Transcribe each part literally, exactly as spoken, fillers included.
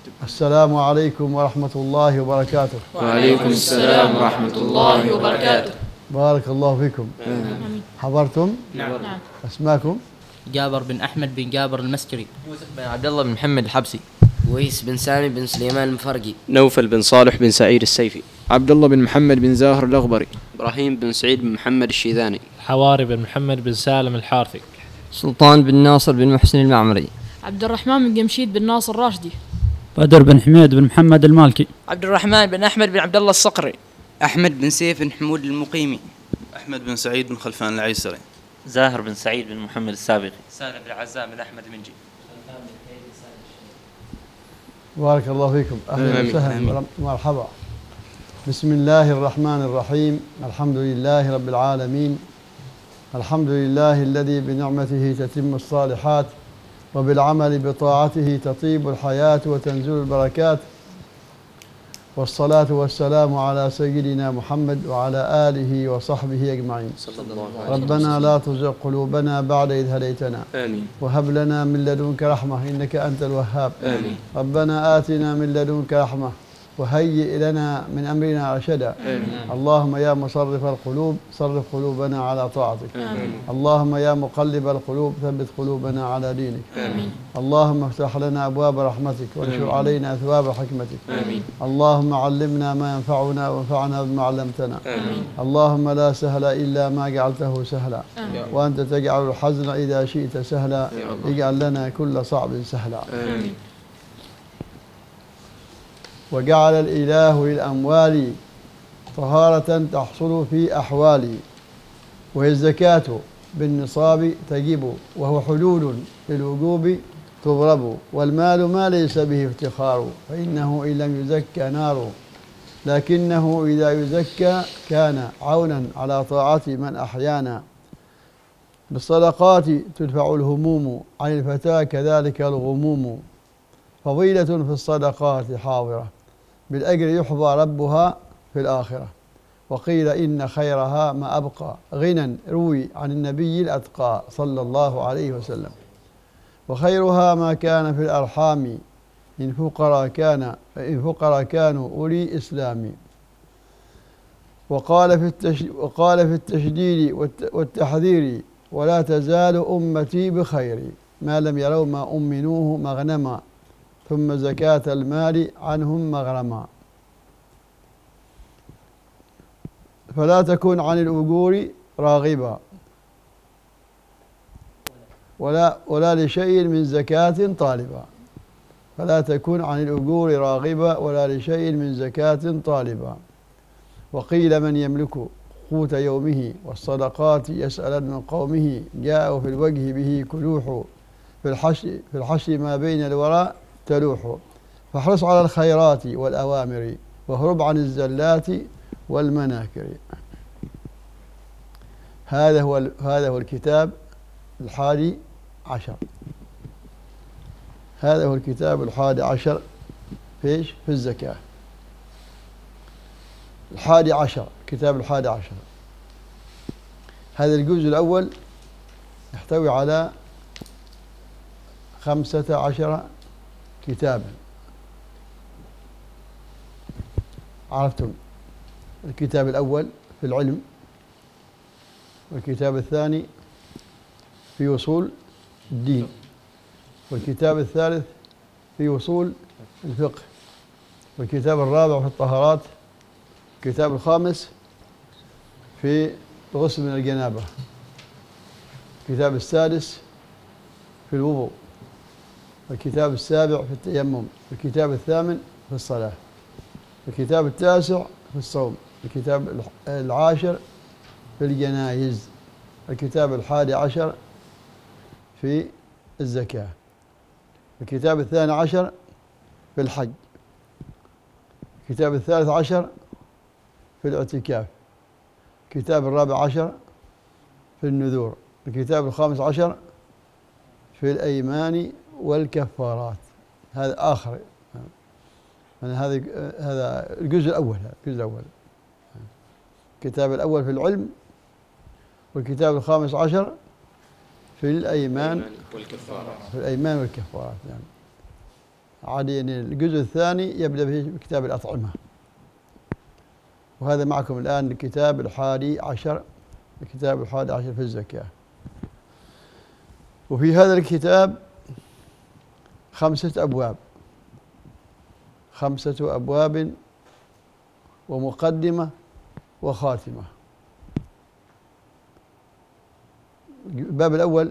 السلام عليكم ورحمة الله وبركاته. وعليكم السلام ورحمة الله وبركاته. بارك الله فيكم. آمين. حضرتم؟ نعم. أسماكم؟ جابر بن أحمد بن جابر المسكري. يوسف بن عبد الله بن محمد الحبسي. ويس بن سامي بن سليمان المفرقي. نوفل بن صالح بن سعيد السيفي. عبد الله بن محمد بن زاهر الأغبري. إبراهيم بن سعيد بن محمد الشيذاني. حواري بن محمد بن سالم الحارثي. سلطان بن ناصر بن محسن المعمري. عبد الرحمن بن جمشيد بن ناصر الراشدي. بدر بن حميد بن محمد المالكي. عبد الرحمن بن أحمد بن عبد الله الصقري. أحمد بن سيف بن حمود المقيمي. أحمد بن سعيد بن خلفان العيسري. زاهر بن سعيد بن محمد السابقي. سالم بن عزام بن أحمد المنجي. بارك الله فيكم. أهلا وسهلا مرحبا. بسم الله الرحمن الرحيم. الحمد لله رب العالمين. الحمد لله الذي بنعمته تتم الصالحات وبالعمل بطاعته تطيب الحياة وتنزل البركات، والصلاة والسلام على سيدنا محمد وعلى آله وصحبه أجمعين. ربنا لا تزغ قلوبنا بعد إذ هديتنا آمين. وهب لنا من لدنك رحمة إنك أنت الوهاب. آمين. ربنا آتنا من لدنك رحمة وهيئ لنا من أمرنا رشدا. اللهم يا مصرف القلوب صرف قلوبنا على طاعتك. آمين. اللهم يا مقلب القلوب ثبت قلوبنا على دينك. آمين. اللهم افتح لنا أبواب رحمتك وانشر علينا ثواب حكمتك. آمين. اللهم علمنا ما ينفعنا وانفعنا بما علمتنا. آمين. اللهم لا سهل إلا ما جعلته سهلا. آمين. وأنت تجعل الحزن إذا شئت سهلا. اجعل لنا كل صعب سهلا. آمين. وجعل الإله للأموال طهارة تحصل في أحوال، وهي الزكاة بالنصاب تجب، وهو حلول للوجوب تضرب، والمال ما ليس به افتخار، فإنه إن لم يزكى نار، لكنه إذا يزكى كان عونا على طاعة من أحيانا. بالصدقات تدفع الهموم عن الفتاة كذلك الغموم، فضيلة في الصدقات حاضرة بالأجر يحظى ربها في الآخرة. وقيل إن خيرها ما أبقى غنى روي عن النبي الأتقى صلى الله عليه وسلم. وخيرها ما كان في الأرحام إن فقراء كان إن فقراء كانوا أولي إسلام. وقال في التش وقال في التشديد والتحذير ولا تزال أمتي بخير ما لم يروا ما أمنوه مغنما ثم زكاة المال عنهم مغرما. فلا تكن عن الأجور راغبا ولا ولا لشيء من زكاة طالبا. فلا تكن عن الأجور راغبا ولا لشيء من زكاة طالبا. وقيل من يملك قوت يومه والصدقات يسأل من قومه جاءوا في الوجه به كلوح في الحشر في الحشر ما بين الوراء تلوح. فاحرص على الخيرات والأوامر واهرب عن الزلات والمناكر. هذا هو هذا هو الكتاب الحادي عشر. هذا هو الكتاب الحادي عشر في ايش؟ في الزكاة. الحادي عشر، كتاب الحادي عشر. هذا الجزء الأول يحتوي على خمسة عشر كتابا. عرفتم الكتاب الأول في العلم، والكتاب الثاني في وصول الدين، والكتاب الثالث في وصول الفقه، والكتاب الرابع في الطهارات، الكتاب الخامس في الغسل من الجنابة، الكتاب السادس في الوضوء، الكتاب السابع في التيمم، الكتاب الثامن في الصلاة، الكتاب التاسع في الصوم، الكتاب العاشر في الجنائز، الكتاب الحادي عشر في الزكاة، الكتاب الثاني عشر في الحج، الكتاب الثالث عشر في الاعتكاف، الكتاب الرابع عشر في النذور، الكتاب الخامس عشر في الأيمان والكفارات. هذا آخر، يعني هذا هذا الجزء الأول. الجزء الأول الكتاب الأول في العلم، والكتاب الخامس عشر في الأيمان والكفارات. في الأيمان والكفارات يعني. عادين الجزء الثاني يبدأ بكتاب الأطعمة، وهذا معكم الآن الكتاب الحادي عشر، الكتاب الحادي عشر في الزكاة. وفي هذا الكتاب خمسة أبواب، خمسة أبواب ومقدمة وخاتمة. الباب الأول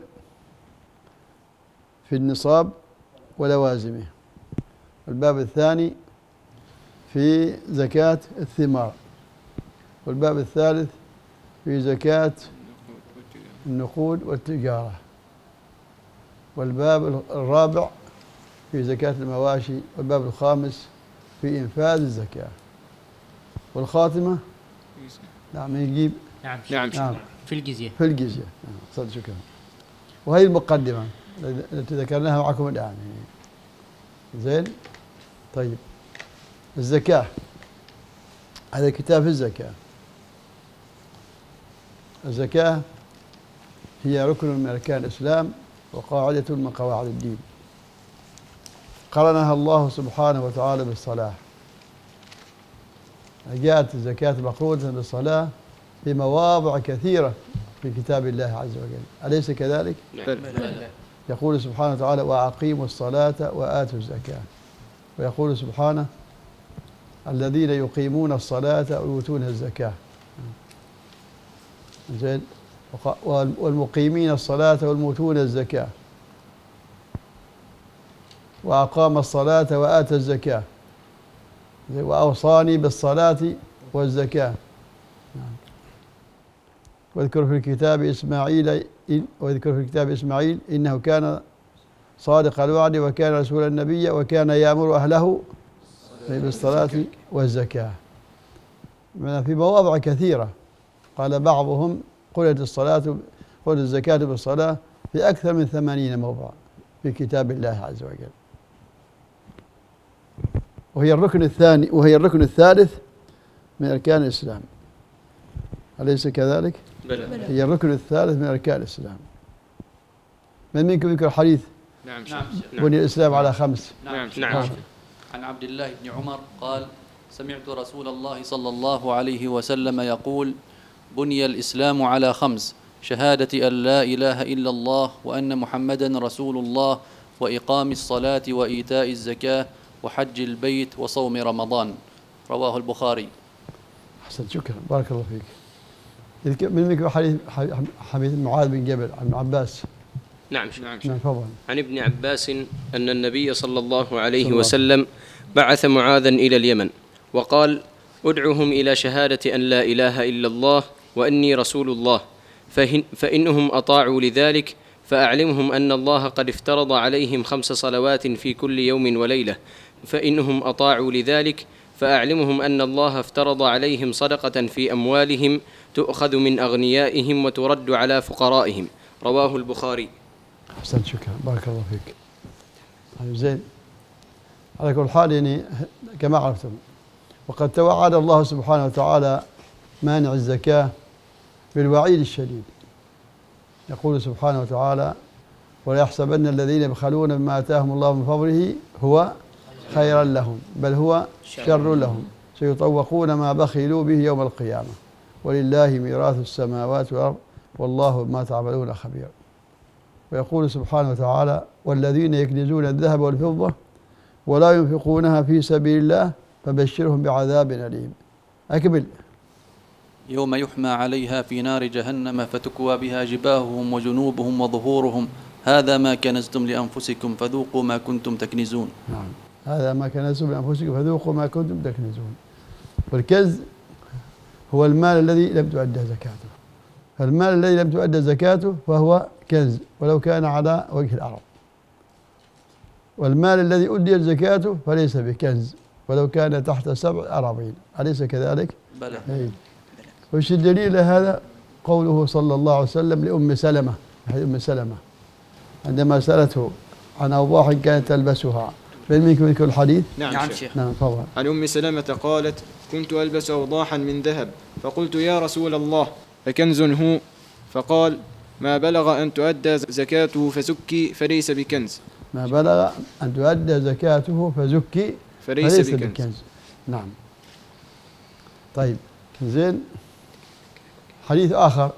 في النصاب ولوازمه، والباب الثاني في زكاة الثمار، والباب الثالث في زكاة النقود والتجارة، والباب الرابع في زكاة المواشي، والباب الخامس في إنفاذ الزكاة، والخاتمة نعم يجيب نعم نعم, نعم في الجزية في الجزية. صدق شكرا. وهي المقدمة التي ذكرناها معكم الآن. زين. طيب الزكاة، هذا كتاب في الزكاة. الزكاة هي ركن من أركان الإسلام وقاعدة من قواعد الدين، قرنها الله سبحانه وتعالى بالصلاة. جاءت الزكاة مقرونة بالصلاة في مواضع كثيرة في كتاب الله عز وجل، أليس كذلك؟ يقول سبحانه وتعالى: وأقيموا الصلاة وآتوا الزكاة. ويقول سبحانه: الذين يقيمون الصلاة ويؤتون الزكاة. زين. والمقيمين الصلاة والمؤتون الزكاة. وأقام الصلاة وآتى الزكاة. وأوصاني بالصلاة والزكاة. واذكر في الكتاب إسماعيل واذكر في الكتاب إسماعيل إنه كان صادق الوعد وكان رسولا نبيا وكان يأمر أهله بالصلاة والزكاة. في مواضع كثيرة قال بعضهم: قلت الصلاة قلت الزكاة بالصلاة في أكثر من ثمانين موضع في كتاب الله عز وجل. وهي الركن الثاني وهي الركن الثالث من أركان الإسلام، أليس كذلك؟ بلى. هي الركن الثالث من أركان الإسلام. من منكم يذكر حديث؟ نعم. بني الإسلام على خمس. نعم. نعم. عن عبد الله بن عمر قال: سمعت رسول الله صلى الله عليه وسلم يقول: بني الإسلام على خمس: شهادة أن لا إله إلا الله وأن محمدا رسول الله وإقام الصلاة وإيتاء الزكاة وحج البيت وصوم رمضان. رواه البخاري. أحسنت، شكرا، بارك الله فيك. من منكم حديث حديث معاذ بن جبل عن عباس؟ نعم. نعم تفضل. عن ابن عباس أن النبي صلى الله عليه وسلم بعث معاذا إلى اليمن وقال: ادعهم إلى شهادة أن لا إله إلا الله وأني رسول الله، فإنهم أطاعوا لذلك فأعلمهم أن الله قد افترض عليهم خمس صلوات في كل يوم وليلة، فإنهم أطاعوا لذلك فأعلمهم أن الله افترض عليهم صدقة في أموالهم تؤخذ من أغنيائهم وترد على فقرائهم. رواه البخاري. أحسنت، شكرا، بارك الله فيك. زين. على كل حال يعني كما عرفتم، وقد توعد الله سبحانه وتعالى مانع الزكاة بالوعيد الشديد. يقول سبحانه وتعالى: ولا يحسبن الذين يبخلون بما آتاهم الله من فضله هو خيرا لهم بل هو شر لهم سيطوقون ما بخلوا به يوم القيامة ولله ميراث السماوات والأرض والله بما تعملون خبير. ويقول سبحانه وتعالى: والذين يكنزون الذهب والفضة ولا ينفقونها في سبيل الله فبشرهم بعذاب أليم. أكمل. يوم يحمى عليها في نار جهنم فتكوى بها جباههم وجنوبهم وظهورهم هذا ما كنزتم لأنفسكم فذوقوا ما كنتم تكنزون. نعم، هذا ما كنزتم لأنفسكم فذوقوا ما كنتم تكنزون. والكنز هو المال الذي لم تؤدى زكاته، فالمال الذي لم تؤدى زكاته فهو كنز ولو كان على وجه الأرض، والمال الذي أدي زكاته فليس بكنز ولو كان تحت سبع أراضين، أليس كذلك؟ بلى. وش الدليل هذا؟ قوله صلى الله عليه وسلم لأم سلمة، هي أم سلمة عندما سألته عن أوضاح كانت تلبسها. من منكم يذكر الحديث؟ نعم, نعم شيخ. نعم تفضل. عن أم سلمة قالت: كنت ألبس أوضاحا من ذهب فقلت: يا رسول الله أكنز هو؟ فقال: ما بلغ أن تؤدى زكاته فزكي فليس بكنز. ما بلغ أن تؤدى زكاته فزكي فليس, فليس بكنز. بكنز. نعم. طيب زين. حديث آخر: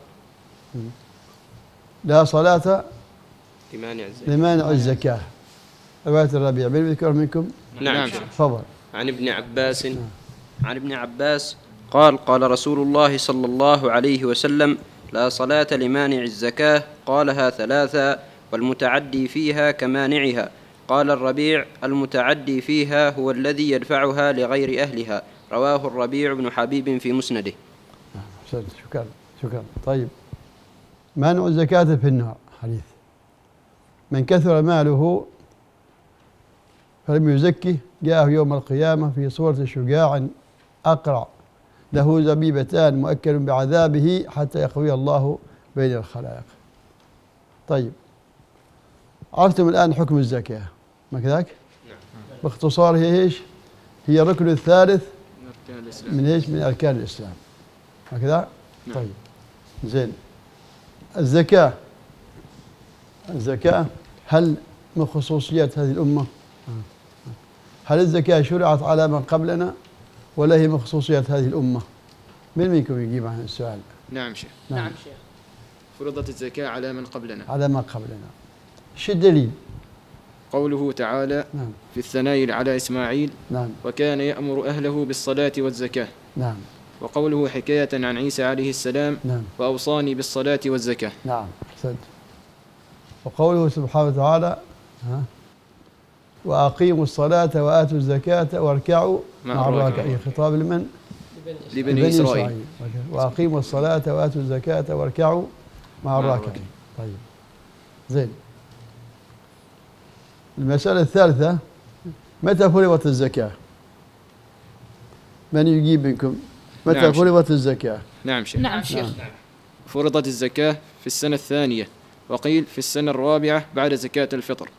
لا صلاة لمانع الزكاة لمانع الزكاة. رواية الربيع بن يذكر منكم؟ نعم. تفضل. عن ابن عباس عن ابن عباس قال: قال رسول الله صلى الله عليه وسلم: لا صلاة لمانع الزكاة. قالها ثلاثا: والمتعدي فيها كمانعها. قال الربيع: المتعدي فيها هو الذي يدفعها لغير أهلها. رواه الربيع بن حبيب في مسنده. شكرا شكرا. طيب، مانع الزكاة في النار. حديث: من كثر ماله فلم يزكه جاءه يوم القيامة في صورة شجاع أقرع له زبيبتان مؤكل بعذابه حتى يقضي الله بين الخلائق. طيب، عرفتم الآن حكم الزكاة، ما كذاك؟ باختصار هي ايش؟ هي الركن الثالث من ايش؟ من أركان الإسلام، هكذا؟ طيب زين. الزكاة الزكاة هل من خصوصيات هذه الأمة؟ هل الزكاة شرعت على من قبلنا ولا هي من خصوصيات هذه الأمة؟ من منكم يجيب عن السؤال؟ نعم شيخ. نعم, نعم شيخ. فرضت الزكاة على من قبلنا. على من قبلنا. شو الدليل؟ قوله تعالى: نعم. في الثناء على إسماعيل: نعم. وكان يأمر أهله بالصلاة والزكاة. نعم. وقوله حكاية عن عيسى عليه السلام: نعم. وأوصاني بالصلاة والزكاة. نعم، أحسنت. وقوله سبحانه وتعالى: ها وأقيموا الصلاة وآتوا الزكاة واركعوا مع الراكعين. خطاب لمن؟ لبني, لبني إسرائيل. إسرائيل. وأقيموا الصلاة وآتوا الزكاة واركعوا مع الراكعين. طيب زين. المسألة الثالثة: متى فرضت الزكاة؟ من يجيب منكم؟ متى نعم فرضت الزكاة؟ نعم شيخ. نعم شيخ. نعم. فرضت الزكاة في السنة الثانية، وقيل في السنة الرابعة بعد زكاة الفطر.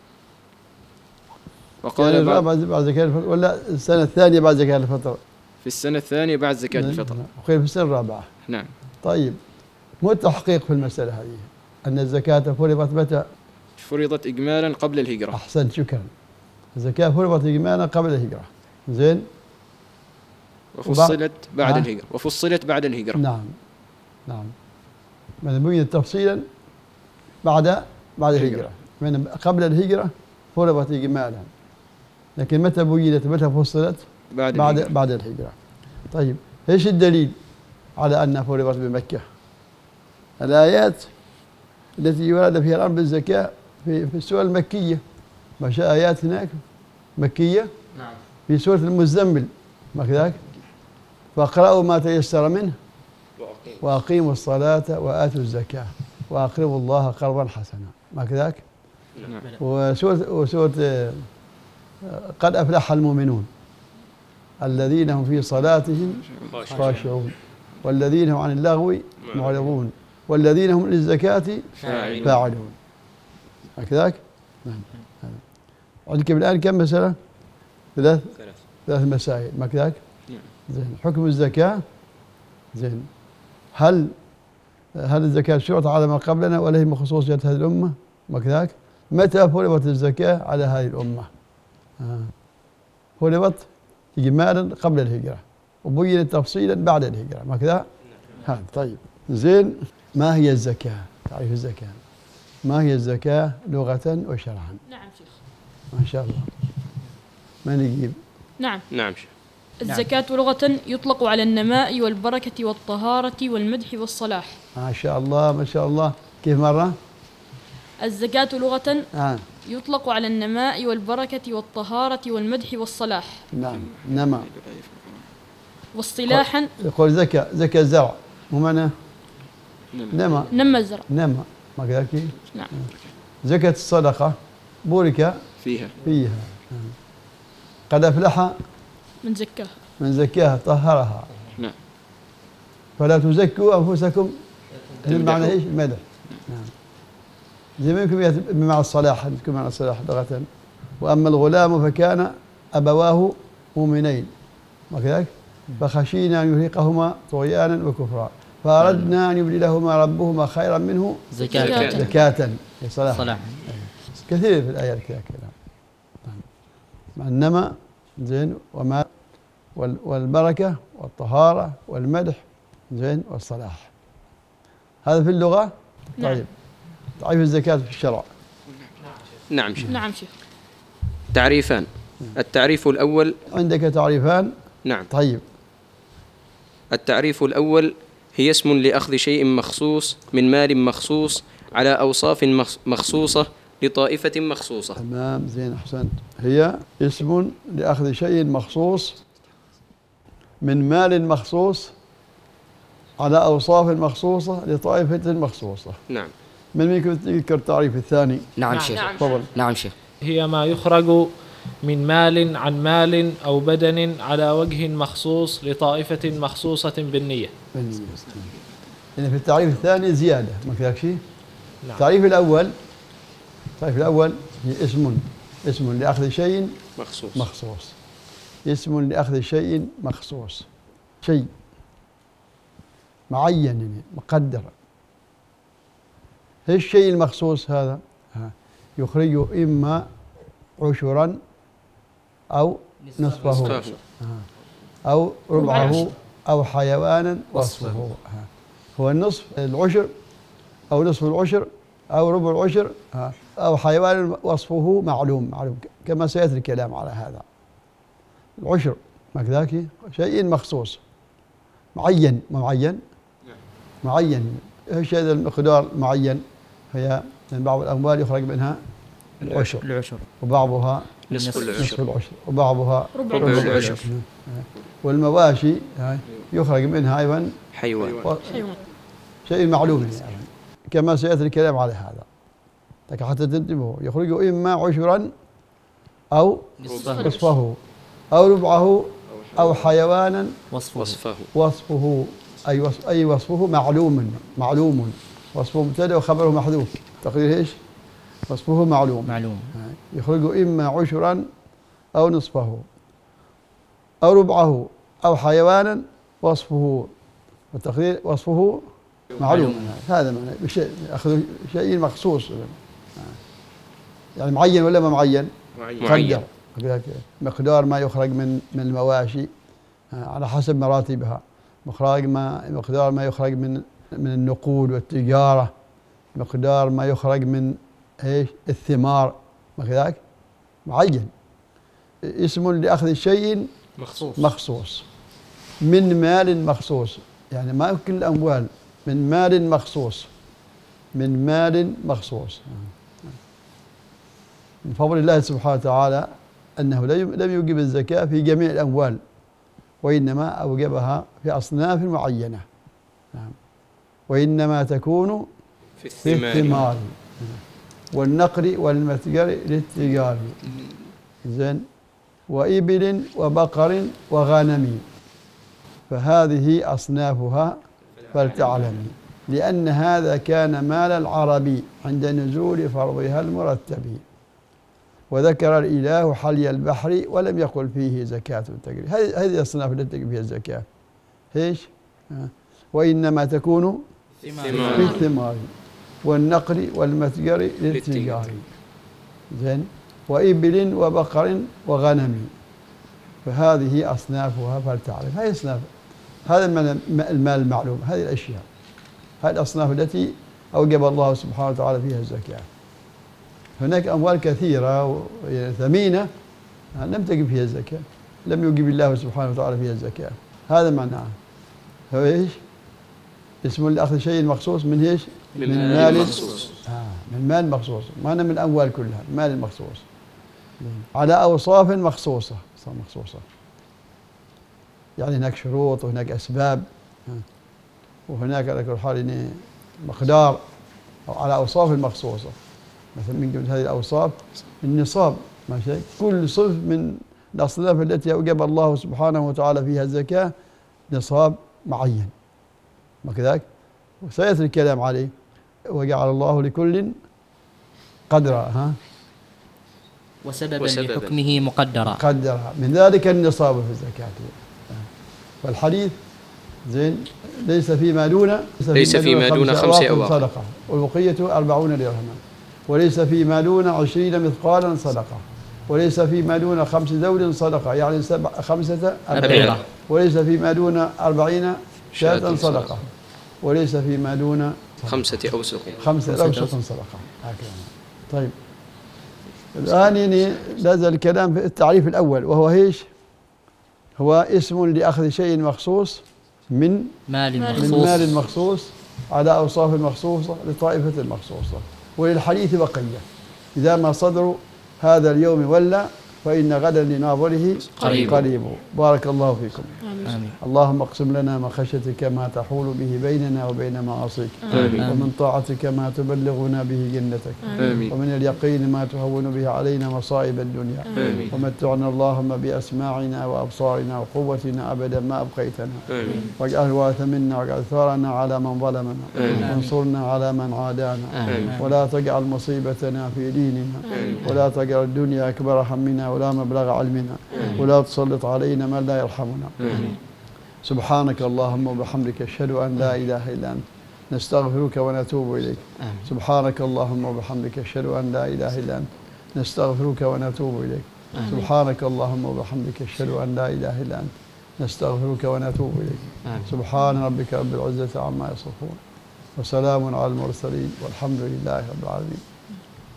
وقال الرابعة بعد زكاة الفطر ولا السنة الثانية بعد زكاة الفطر؟ في السنة الثانية بعد زكاة الفطر. وقيل في السنة الرابعة. نعم. طيب، مو التحقيق في المسألة هذه أن الزكاة فرضت متى؟ فرضت إجمالا قبل الهجرة. أحسنت، شكرا. الزكاة فرضت إجمالا قبل الهجرة. زين. وفصلت بعد الهجرة. وفصلت بعد الهجرة. نعم نعم. من بين تفصيلا بعد بعد الهجرة. من قبل الهجرة فرضت إجمالا، لكن متى بينت متى فصلت؟ بعد بعد الهجرة. بعد الهجرة. طيب، ايش الدليل على أنها فرضت بمكة؟ الآيات التي يراد فيها الأمر بالزكاة في في السورة المكية. ما شاء آيات هناك مكية. نعم. في سورة المزمل، ما كذاك؟ فاقرأوا ما تيسر منه وأقيموا الصلاة وآتوا الزكاة وأقرضوا الله قرضا حسنا، ما كذاك؟ نعم. وسورة وسورة قد أفلح المؤمنون الذين هم في صلاتهم خاشعون والذين هم عن اللغو معرضون والذين هم للزكاة فاعلون، هكذاك؟ نعم. عندكم الآن كم مسألة؟ ثلاث ثلاث مسائل، ما كذاك؟ زين. حكم الزكاة. زين. هل هل الزكاة شرعت على ما قبلنا ولا هي من خصوصيات هذه الأمة؟ ما كذاك؟ متى فرضت الزكاة على هذه الأمة؟ آه. فرضت إجمالا قبل الهجرة وبينت تفصيلا بعد الهجرة، ما كذا؟ هذا طيب. زين. ما هي الزكاة؟ تعريف الزكاة. ما هي الزكاة لغة وشرعا؟ نعم شيخ. ما شاء الله. من يجيب؟ نعم. نعم شيخ. الزكاة لغة يطلق على النماء والبركة والطهارة والمدح والصلاح. ما شاء الله ما شاء الله. كيف مرة؟ الزكاة لغة آه. يطلق على النماء والبركة والطهارة والمدح والصلاح. نعم. نما. واصطلاحا يقول زكاة زكاة الزرع، مو معناه؟ نما. نما الزرع. نما، ما كذاك؟ نعم. زكاة الصدقة بورك فيها فيها. قد أفلح من زكاها من زكاها طهرها. نعم. فلا تزكوا أنفسكم، بمعنى ايش؟ المدح. نعم. زي ما يمكن بمعنى الصلاح، يمكن معنى الصلاح لغة. وأما الغلام فكان أبواه مؤمنين، ما كذلك؟ فخشينا أن يرهقهما طغيانا وكفرا فأردنا أن يبدلهما ربهما خيرا منه زكاة زكاة. صلاح. صلاح. كثير في الآيات كذا. مع النمى زين وما والبركة والطهارة والمدح زين والصلاح. هذا في اللغة. نعم. طيب تعريف الزكاة في الشرع. نعم شيخ. نعم شيخ. تعريفان. التعريف الأول. عندك تعريفان. نعم. طيب. التعريف الأول هي اسم لأخذ شيء مخصوص من مال مخصوص على أوصاف مخصوصة لطائفة مخصوصة. تمام زين أحسنت. هي اسم لأخذ شيء مخصوص من مال مخصوص على أوصاف مخصوصة لطائفة مخصوصة. نعم. من يمكن يذكر التعريف الثاني؟ نعم شيخ. تفضل. نعم شيخ. هي ما يخرج من مال عن مال أو بدن على وجه مخصوص لطائفة مخصوصة بالنية. بالنية. يعني في التعريف الثاني زيادة ما كذاك شيء؟ نعم. التعريف الأول التعريف الأول هي اسم اسم لأخذ شيء مخصوص مخصوص اسم لأخذ شيء مخصوص، شيء معين يعني مقدر. ايش الشيء المخصوص هذا؟ ها. يخرج إما عشرا أو نصفه أو ربعه أو حيوانا وصفه. هو النصف العشر أو نصف العشر أو ربع العشر أو حيوان وصفه معلوم معلوم كما سيأتي الكلام على هذا. العشر ما كذاك شيء مخصوص معين معين معين. ايش هذا المقدار معين؟ هي من بعض الأموال يخرج منها العشر العشر وبعضها نصف العشر, نصف العشر وبعضها ربع العشر. والمواشي يخرج منها أيضا حيوان شيء معلوم يعني كما سيأتي الكلام على هذا. لكن حتى تنتبهوا يخرج إما عشرا أو نصفه أو ربعه أو حيوانا وصفه وصفه أي وصف أي وصفه معلوم معلوم وصفه مبتدأ وخبره محذوف. تقدير ايش؟ وصفه معلوم معلوم. يخرج إما عشرا أو نصفه أو ربعه أو حيوانا وصفه والتقدير وصفه معلوم. هذا معنى بشيء أخذ شيء مخصوص يعني معين ولا ما معين؟ معين. مقدار ما يخرج من من المواشي على حسب مراتبها. مخرج ما مقدار ما يخرج من من النقود والتجارة. مقدار ما يخرج من ايش؟ الثمار ما كذاك معين. اسم لأخذ شيء مخصوص مخصوص من مال مخصوص يعني ما يمكن الأموال من مال مخصوص من مال مخصوص. من فضل الله سبحانه وتعالى أنه لم يوجب الزكاة في جميع الأموال وإنما أوجبها في أصناف معينة. وإنما تكون في الثمار والنقر والمتجر للتجار زين وإبل وبقر وغنم فهذه أصنافها فلتعلمي لأن هذا كان مال العربي عند نزول فرضها المرتب. وذكر الإله حلي البحر ولم يقل فيه زكاة تجري. هذه الأصناف التي تجري فيها الزكاة ايش؟ وإنما تكون في الثمار والنقر والمتجر للتجار زين وإبل وبقر وغنم فهذه أصنافها فلتعرف. هذه أصناف هذا المال المعلوم. هذه الأشياء هذه الأصناف التي أوجب الله سبحانه وتعالى فيها الزكاة. هناك أموال كثيرة ثمينة لم تجب فيها الزكاة لم يوجب الله سبحانه وتعالى فيها الزكاة. هذا معناه هو إيش؟ اسم لأخذ شيء مخصوص من إيش؟ من, من مال مخصوص. آه من مال مخصوص ما من الأموال كلها المال المخصوص على أوصاف مخصوصة مخصوصة يعني هناك شروط وهناك أسباب وهناك على كل حال مقدار أو على أوصاف مخصوصة. مثلا من جملة هذه الأوصاف النصاب ماشي كل صنف من الأصناف التي أوجب الله سبحانه وتعالى فيها الزكاة نصاب معين ما كذاك وسيأتي الكلام عليه. وجعل الله لكل قدرا ها وسببا, وسببا لحكمه مقدرا قدرا من ذلك النصاب في الزكاة. والحديث زين ليس فيما دون ليس فيما دون خمس أواق صدقة والبقية أربعون درهما وليس فيما دون عشرين مثقالا صدقة وليس فيما دون خمس ذود صدقة يعني سبع خمسة أبعرة. وليس فيما دون أربعين شاة شاة صدقة وليس فيما دون خمسة أوسق خمسة أوسق صدقة. هكذا. طيب الآن يعني نزل الكلام في التعريف الأول وهو ايش؟ هو اسم لأخذ شيء مخصوص من مال من مال مخصوص على أوصاف مخصوصة لطائفة مخصوصة. وللحديث بقية إذا ما صدر هذا اليوم ولا فإن غدا لناظره قريب. قريب. بارك الله فيكم. آمين. اللهم اقسم لنا من خشيتك ما تحول به بيننا وبين معاصيك آمين. ومن طاعتك ما تبلغنا به جنتك آمين. ومن اليقين ما تهون به علينا مصائب الدنيا آمين. ومتعنا اللهم بأسماعنا وأبصارنا وقوتنا أبدا ما أبقيتنا آمين. واجعل الوارث منا واجعل ثارنا على من ظلمنا آمين. وانصرنا على من عادانا آمين. ولا تجعل مصيبتنا في ديننا آمين. ولا تجعل الدنيا أكبر همنا ولا مبلغ علمنا آمين. ولا تسلط علينا من لا يرحمنا. آمين. سبحانك اللهم وبحمدك أشهد أن لا إله إلا أنت نستغفرك ونتوب إليك. آمين. سبحانك اللهم وبحمدك أشهد أن لا إله إلا أنت نستغفرك ونتوب إليك. آمين. سبحانك اللهم وبحمدك أشهد أن لا إله إلا أنت نستغفرك ونتوب إليك. آمين. سبحان ربك رب العزة عما يصفون وسلام على المرسلين والحمد لله رب العالمين.